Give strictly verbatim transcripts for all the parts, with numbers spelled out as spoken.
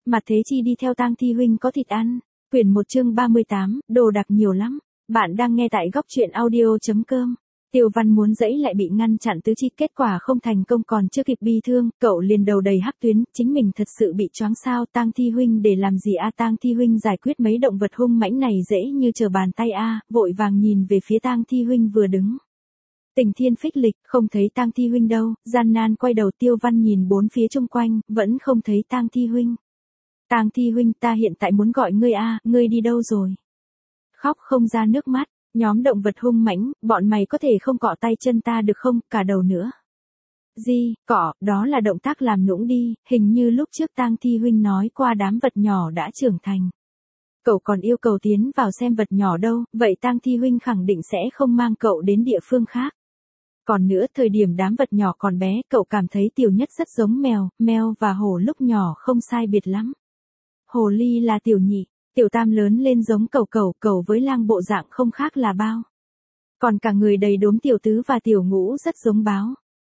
Mặt thế chi đi theo Tang Thi huynh có thịt ăn. Quyển một chương ba mươi tám, đồ đặc nhiều lắm. Bạn đang nghe tại góc truyện audio.com. Tiêu Văn muốn dẫy lại bị ngăn chặn tứ chi, kết quả không thành công, còn chưa kịp bi thương, cậu liền đầu đầy hắc tuyến, chính mình thật sự bị choáng sao? Tang Thi huynh để làm gì a? Tang Thi huynh giải quyết mấy động vật hung mãnh này dễ như trở bàn tay a, vội vàng nhìn về phía Tang Thi huynh vừa đứng. Tình thiên phích lịch, không thấy Tang Thi huynh đâu, gian nan quay đầu. Tiêu Văn nhìn bốn phía chung quanh, vẫn không thấy Tang Thi huynh. Tang Thi huynh, ta hiện tại muốn gọi ngươi a, ngươi đi đâu rồi? Khóc không ra nước mắt, nhóm động vật hung mãnh, bọn mày có thể không cọ tay chân ta được không, cả đầu nữa. Gì, cọ, đó là động tác làm nũng đi, hình như lúc trước Tang Thi huynh nói qua đám vật nhỏ đã trưởng thành. Cậu còn yêu cầu tiến vào xem vật nhỏ đâu, vậy Tang Thi huynh khẳng định sẽ không mang cậu đến địa phương khác. Còn nữa, thời điểm đám vật nhỏ còn bé, cậu cảm thấy Tiểu Nhất rất giống mèo, mèo và hổ lúc nhỏ không sai biệt lắm. Hồ ly là Tiểu Nhị, Tiểu Tam lớn lên giống cẩu cẩu, cẩu với lang bộ dạng không khác là bao. Còn cả người đầy đốm Tiểu Tứ và Tiểu Ngũ rất giống báo.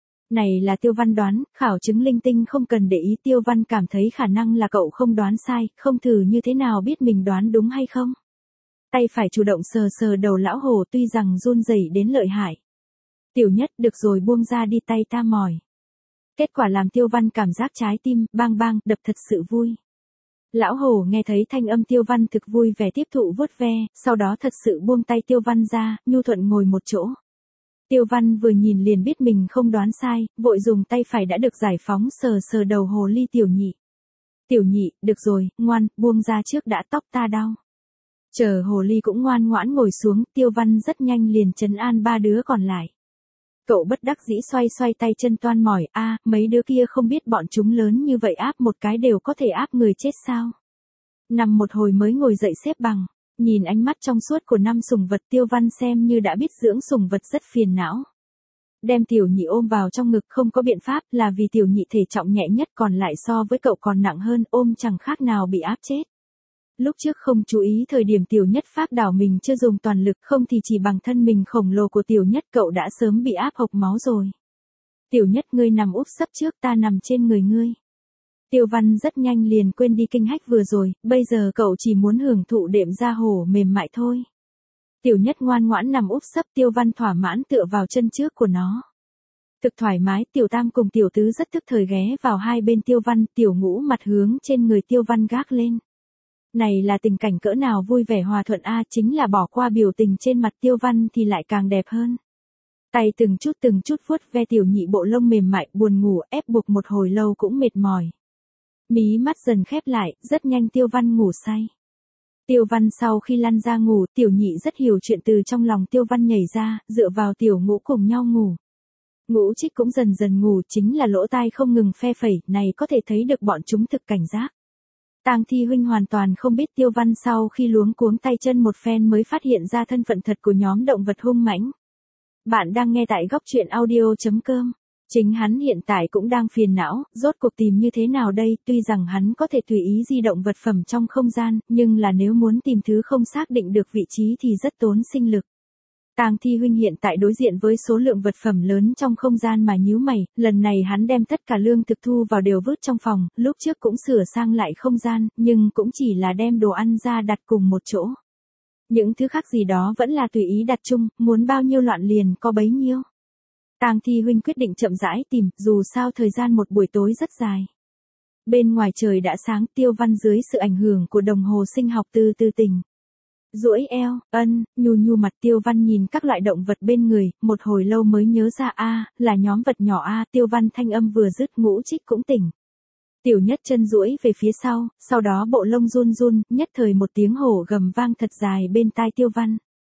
Này là Tiêu Văn đoán, khảo chứng linh tinh không cần để ý. Tiêu Văn cảm thấy khả năng là cậu không đoán sai, không thử như thế nào biết mình đoán đúng hay không. Tay phải chủ động sờ sờ đầu lão hổ, tuy rằng run rẩy đến lợi hại. Tiểu Nhất, được rồi, buông ra đi, tay ta mỏi. Kết quả làm Tiêu Văn cảm giác trái tim bang bang đập thật sự vui. Lão hổ nghe thấy thanh âm Tiêu Văn thực vui vẻ tiếp thụ vuốt ve, sau đó thật sự buông tay Tiêu Văn ra, nhu thuận ngồi một chỗ. Tiêu Văn vừa nhìn liền biết mình không đoán sai, vội dùng tay phải đã được giải phóng sờ sờ đầu hồ ly Tiểu Nhị. Tiểu Nhị, được rồi, ngoan, buông ra trước đã, tóc ta đau. Chờ hồ ly cũng ngoan ngoãn ngồi xuống, Tiêu Văn rất nhanh liền trấn an ba đứa còn lại. Cậu bất đắc dĩ xoay xoay tay chân toan mỏi, a, à, mấy đứa kia không biết bọn chúng lớn như vậy áp một cái đều có thể áp người chết sao? Nằm một hồi mới ngồi dậy xếp bằng, nhìn ánh mắt trong suốt của năm sủng vật, Tiêu Văn xem như đã biết dưỡng sủng vật rất phiền não. Đem Tiểu Nhị ôm vào trong ngực không có biện pháp, là vì Tiểu Nhị thể trọng nhẹ nhất, còn lại so với cậu còn nặng hơn, ôm chẳng khác nào bị áp chết. Lúc trước không chú ý thời điểm Tiểu Nhất pháp đảo mình chưa dùng toàn lực, không thì chỉ bằng thân mình khổng lồ của Tiểu Nhất cậu đã sớm bị áp hộc máu rồi. Tiểu Nhất, ngươi nằm úp sấp trước, ta nằm trên người ngươi. Tiêu Văn rất nhanh liền quên đi kinh hách vừa rồi, bây giờ cậu chỉ muốn hưởng thụ đệm da hổ mềm mại thôi. Tiểu Nhất ngoan ngoãn nằm úp sấp, Tiêu Văn thỏa mãn tựa vào chân trước của nó. Thực thoải mái. Tiểu Tam cùng Tiểu Tứ rất tức thời ghé vào hai bên Tiêu Văn, Tiểu Ngũ mặt hướng trên người Tiêu Văn gác lên. Này là tình cảnh cỡ nào vui vẻ hòa thuận a, chính là bỏ qua biểu tình trên mặt Tiêu Văn thì lại càng đẹp hơn. Tay từng chút từng chút vuốt ve Tiểu Nhị bộ lông mềm mại, buồn ngủ, ép buộc một hồi lâu cũng mệt mỏi. Mí mắt dần khép lại, rất nhanh Tiêu Văn ngủ say. Tiêu Văn sau khi lăn ra ngủ, Tiểu Nhị rất hiểu chuyện, từ trong lòng Tiêu Văn nhảy ra, dựa vào Tiểu Ngũ cùng nhau ngủ. Ngũ Trích cũng dần dần ngủ, chính là lỗ tai không ngừng phe phẩy, này có thể thấy được bọn chúng thực cảnh giác. Tang Thi huynh hoàn toàn không biết Tiêu Văn sau khi luống cuống tay chân một phen mới phát hiện ra thân phận thật của nhóm động vật hung mãnh. Bạn đang nghe tại góc truyện audio.com. Chính hắn hiện tại cũng đang phiền não, rốt cuộc tìm như thế nào đây, tuy rằng hắn có thể tùy ý di động vật phẩm trong không gian, nhưng là nếu muốn tìm thứ không xác định được vị trí thì rất tốn sinh lực. Tang Thi huynh hiện tại đối diện với số lượng vật phẩm lớn trong không gian mà nhíu mày, lần này hắn đem tất cả lương thực thu vào đều vứt trong phòng, lúc trước cũng sửa sang lại không gian, nhưng cũng chỉ là đem đồ ăn ra đặt cùng một chỗ. Những thứ khác gì đó vẫn là tùy ý đặt chung, muốn bao nhiêu loạn liền có bấy nhiêu. Tang Thi huynh quyết định chậm rãi tìm, dù sao thời gian một buổi tối rất dài. Bên ngoài trời đã sáng, Tiêu Văn dưới sự ảnh hưởng của đồng hồ sinh học từ từ tỉnh. Duỗi eo, ân, nhu nhu mặt. Tiêu Văn nhìn các loại động vật bên người, một hồi lâu mới nhớ ra, a, là nhóm vật nhỏ a. Tiêu Văn thanh âm vừa dứt, Ngũ Trích cũng tỉnh. Tiểu Nhất chân duỗi về phía sau, sau đó bộ lông run run, nhất thời một tiếng hổ gầm vang thật dài bên tai Tiêu Văn.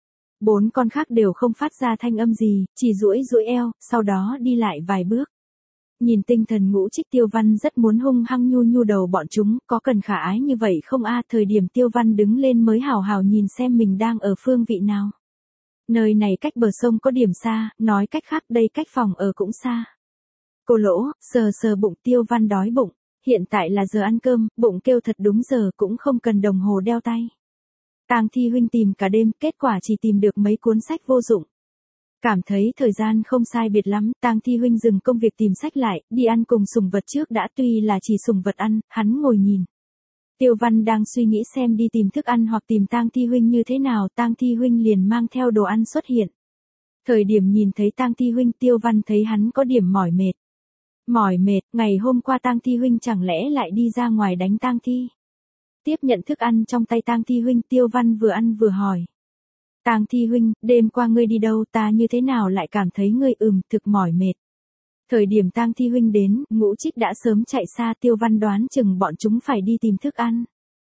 Bốn con khác đều không phát ra thanh âm gì, chỉ duỗi duỗi eo, sau đó đi lại vài bước. Nhìn tinh thần Ngũ Trích, Tiêu Văn rất muốn hung hăng nhu nhu đầu bọn chúng, có cần khả ái như vậy không a? Thời điểm Tiêu Văn đứng lên mới hào hào nhìn xem mình đang ở phương vị nào. Nơi này cách bờ sông có điểm xa, nói cách khác đây cách phòng ở cũng xa. Cô lỗ, sờ sờ bụng. Tiêu Văn đói bụng, hiện tại là giờ ăn cơm, bụng kêu thật đúng giờ, cũng không cần đồng hồ đeo tay. Tang Thi huynh tìm cả đêm, kết quả chỉ tìm được mấy cuốn sách vô dụng. Cảm thấy thời gian không sai biệt lắm, Tang Thi huynh dừng công việc tìm sách lại, đi ăn cùng sủng vật trước đã, tuy là chỉ sủng vật ăn, hắn ngồi nhìn. Tiêu Văn đang suy nghĩ xem đi tìm thức ăn hoặc tìm Tang Thi huynh như thế nào, Tang Thi huynh liền mang theo đồ ăn xuất hiện. Thời điểm nhìn thấy Tang Thi huynh, Tiêu Văn thấy hắn có điểm mỏi mệt. Mỏi mệt, ngày hôm qua Tang Thi huynh chẳng lẽ lại đi ra ngoài đánh tang thi? Tiếp nhận thức ăn trong tay Tang Thi huynh, Tiêu Văn vừa ăn vừa hỏi. Tang Thi huynh, đêm qua ngươi đi đâu, ta như thế nào lại cảm thấy ngươi ừm thực mỏi mệt. Thời điểm Tang Thi huynh đến, Ngũ Trích đã sớm chạy xa, Tiêu Văn đoán chừng bọn chúng phải đi tìm thức ăn.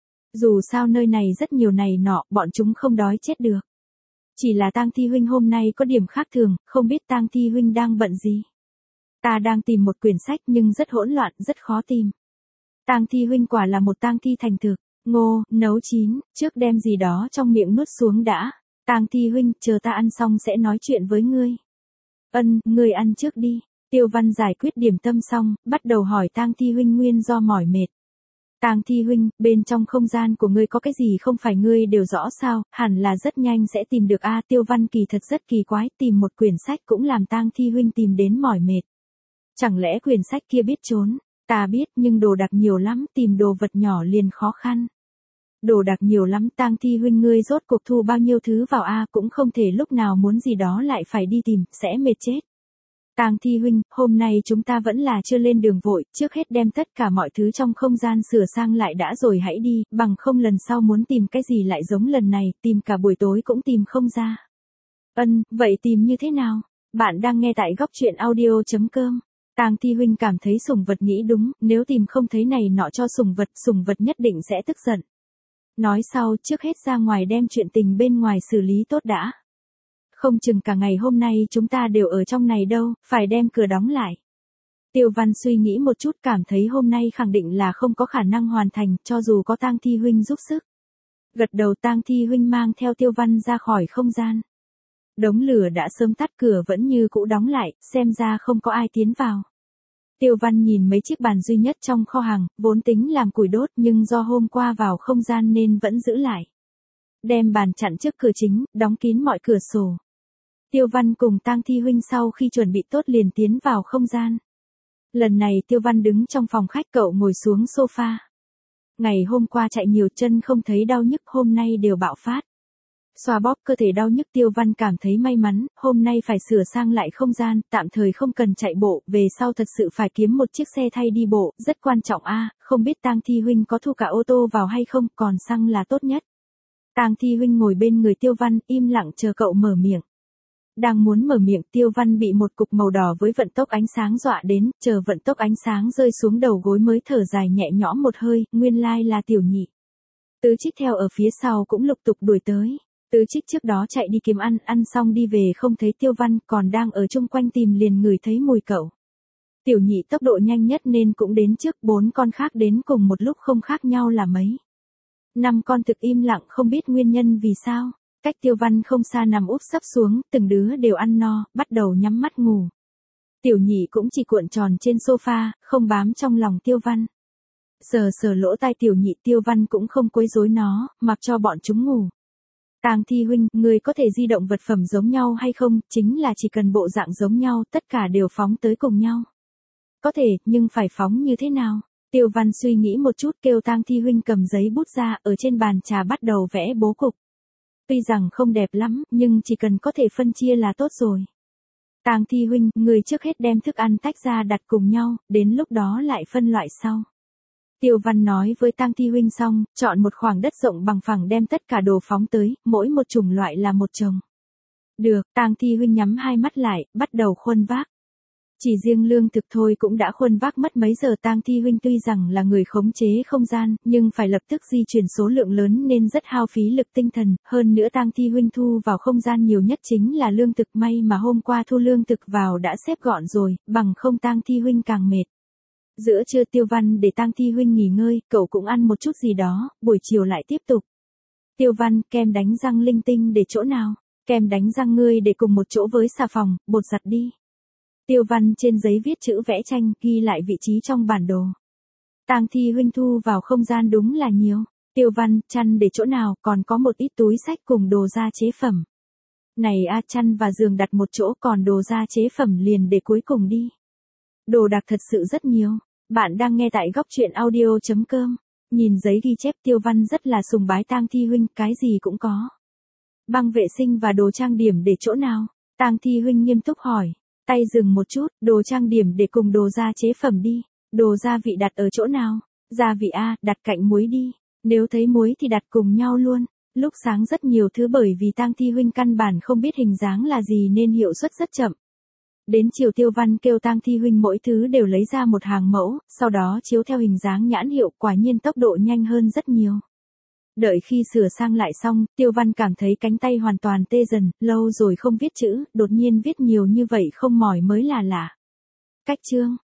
Dù sao nơi này rất nhiều này nọ, bọn chúng không đói chết được. Chỉ là Tang Thi huynh hôm nay có điểm khác thường, không biết Tang Thi huynh đang bận gì. Ta đang tìm một quyển sách nhưng rất hỗn loạn, rất khó tìm. Tang Thi huynh quả là một tang thi thành thực, ngô, nấu chín, trước đem gì đó trong miệng nuốt xuống đã. Tang Thi huynh, chờ ta ăn xong sẽ nói chuyện với ngươi. Ân, ngươi ăn trước đi. Tiêu Văn giải quyết điểm tâm xong, bắt đầu hỏi Tang Thi huynh nguyên do mỏi mệt. Tang Thi huynh, bên trong không gian của ngươi có cái gì không phải ngươi đều rõ sao, hẳn là rất nhanh sẽ tìm được a. Tiêu Văn kỳ thật rất kỳ quái, tìm một quyển sách cũng làm Tang Thi huynh tìm đến mỏi mệt. Chẳng lẽ quyển sách kia biết trốn? Ta biết, nhưng đồ đặc nhiều lắm, tìm đồ vật nhỏ liền khó khăn. Đồ đặc nhiều lắm, Tang Thi huynh ngươi rốt cuộc thu bao nhiêu thứ vào a, cũng không thể lúc nào muốn gì đó lại phải đi tìm, sẽ mệt chết. Tang Thi huynh, hôm nay chúng ta vẫn là chưa lên đường vội, trước hết đem tất cả mọi thứ trong không gian sửa sang lại đã rồi hãy đi, bằng không lần sau muốn tìm cái gì lại giống lần này, tìm cả buổi tối cũng tìm không ra. Ân, vậy tìm như thế nào? Bạn đang nghe tại góc truyện audio chấm com. Tang Thi huynh cảm thấy sủng vật nghĩ đúng, nếu tìm không thấy này nọ cho sủng vật, sủng vật nhất định sẽ tức giận. Nói sau, trước hết ra ngoài đem chuyện tình bên ngoài xử lý tốt đã. Không chừng cả ngày hôm nay chúng ta đều ở trong này đâu, phải đem cửa đóng lại. Tiêu Văn suy nghĩ một chút, cảm thấy hôm nay khẳng định là không có khả năng hoàn thành, cho dù có Tang Thi huynh giúp sức. Gật đầu, Tang Thi huynh mang theo Tiêu Văn ra khỏi không gian. Đống lửa đã sớm tắt, cửa vẫn như cũ đóng lại, xem ra không có ai tiến vào. Tiêu Văn nhìn mấy chiếc bàn duy nhất trong kho hàng, vốn tính làm củi đốt nhưng do hôm qua vào không gian nên vẫn giữ lại. Đem bàn chặn trước cửa chính, đóng kín mọi cửa sổ. Tiêu Văn cùng Tang Thi huynh sau khi chuẩn bị tốt liền tiến vào không gian. Lần này Tiêu Văn đứng trong phòng khách, cậu ngồi xuống sofa. Ngày hôm qua chạy nhiều chân không thấy đau nhức, hôm nay đều bạo phát. Xoa bóp cơ thể đau nhức, Tiêu Văn cảm thấy may mắn, hôm nay phải sửa sang lại không gian, tạm thời không cần chạy bộ, về sau thật sự phải kiếm một chiếc xe thay đi bộ, rất quan trọng a. À, không biết Tang Thi huynh có thu cả ô tô vào hay không, còn xăng là tốt nhất. Tang Thi huynh ngồi bên người Tiêu Văn, im lặng chờ cậu mở miệng. Đang muốn mở miệng, Tiêu Văn bị một cục màu đỏ với vận tốc ánh sáng dọa đến, chờ vận tốc ánh sáng rơi xuống đầu gối mới thở dài nhẹ nhõm một hơi, nguyên lai là Tiểu Nhị. Tứ Trích theo ở phía sau cũng lục tục đuổi tới. Tứ Trích trước đó chạy đi kiếm ăn, ăn xong đi về không thấy Tiêu Văn, còn đang ở chung quanh tìm liền ngửi thấy mùi cậu. Tiểu Nhị tốc độ nhanh nhất nên cũng đến trước, bốn con khác đến cùng một lúc không khác nhau là mấy. Năm con thực im lặng không biết nguyên nhân vì sao. Cách Tiêu Văn không xa nằm úp sấp xuống, từng đứa đều ăn no, bắt đầu nhắm mắt ngủ. Tiểu Nhị cũng chỉ cuộn tròn trên sofa, không bám trong lòng Tiêu Văn. Sờ sờ lỗ tai Tiểu Nhị, Tiêu Văn cũng không quấy rối nó, mặc cho bọn chúng ngủ. Tang Thi huynh, người có thể di động vật phẩm giống nhau hay không, chính là chỉ cần bộ dạng giống nhau, tất cả đều phóng tới cùng nhau. Có thể, nhưng phải phóng như thế nào? Tiêu Văn suy nghĩ một chút, kêu Tang Thi huynh cầm giấy bút ra, ở trên bàn trà bắt đầu vẽ bố cục. Tuy rằng không đẹp lắm, nhưng chỉ cần có thể phân chia là tốt rồi. Tang Thi huynh, người trước hết đem thức ăn tách ra đặt cùng nhau, đến lúc đó lại phân loại sau. Tiêu Văn nói với Tang Thi huynh xong, chọn một khoảng đất rộng bằng phẳng đem tất cả đồ phóng tới, mỗi một chủng loại là một chồng. Được, Tang Thi huynh nhắm hai mắt lại, bắt đầu khuân vác. Chỉ riêng lương thực thôi cũng đã khuân vác mất mấy giờ. Tang Thi huynh tuy rằng là người khống chế không gian, nhưng phải lập tức di chuyển số lượng lớn nên rất hao phí lực tinh thần, hơn nữa Tang Thi huynh thu vào không gian nhiều nhất chính là lương thực, may mà hôm qua thu lương thực vào đã xếp gọn rồi, bằng không Tang Thi huynh càng mệt. Giữa trưa Tiêu Văn để Tang Thi huynh nghỉ ngơi, cậu cũng ăn một chút gì đó, buổi chiều lại tiếp tục. Tiêu Văn, kem đánh răng linh tinh để chỗ nào? Kem đánh răng ngươi để cùng một chỗ với xà phòng, bột giặt đi. Tiêu Văn trên giấy viết chữ vẽ tranh, ghi lại vị trí trong bản đồ. Tang Thi huynh thu vào không gian đúng là nhiều. Tiêu Văn, chăn để chỗ nào, còn có một ít túi sách cùng đồ gia chế phẩm. Này a, chăn và giường đặt một chỗ, còn đồ gia chế phẩm liền để cuối cùng đi. Đồ đạc thật sự rất nhiều. Bạn đang nghe tại góc truyện audio chấm com. Nhìn giấy ghi chép Tiêu Văn rất là sùng bái Tang Thi huynh, cái gì cũng có. Băng vệ sinh và đồ trang điểm để chỗ nào? Tang Thi huynh nghiêm túc hỏi. Tay dừng một chút, đồ trang điểm để cùng đồ gia chế phẩm đi. Đồ gia vị đặt ở chỗ nào? Gia vị A, đặt cạnh muối đi. Nếu thấy muối thì đặt cùng nhau luôn. Lúc sáng rất nhiều thứ bởi vì Tang Thi huynh căn bản không biết hình dáng là gì nên hiệu suất rất chậm. Đến chiều Tiêu Văn kêu Tang Thi huynh mỗi thứ đều lấy ra một hàng mẫu, sau đó chiếu theo hình dáng nhãn hiệu, quả nhiên tốc độ nhanh hơn rất nhiều. Đợi khi sửa sang lại xong, Tiêu Văn cảm thấy cánh tay hoàn toàn tê dần, lâu rồi không viết chữ, đột nhiên viết nhiều như vậy không mỏi mới là lạ. Cách chương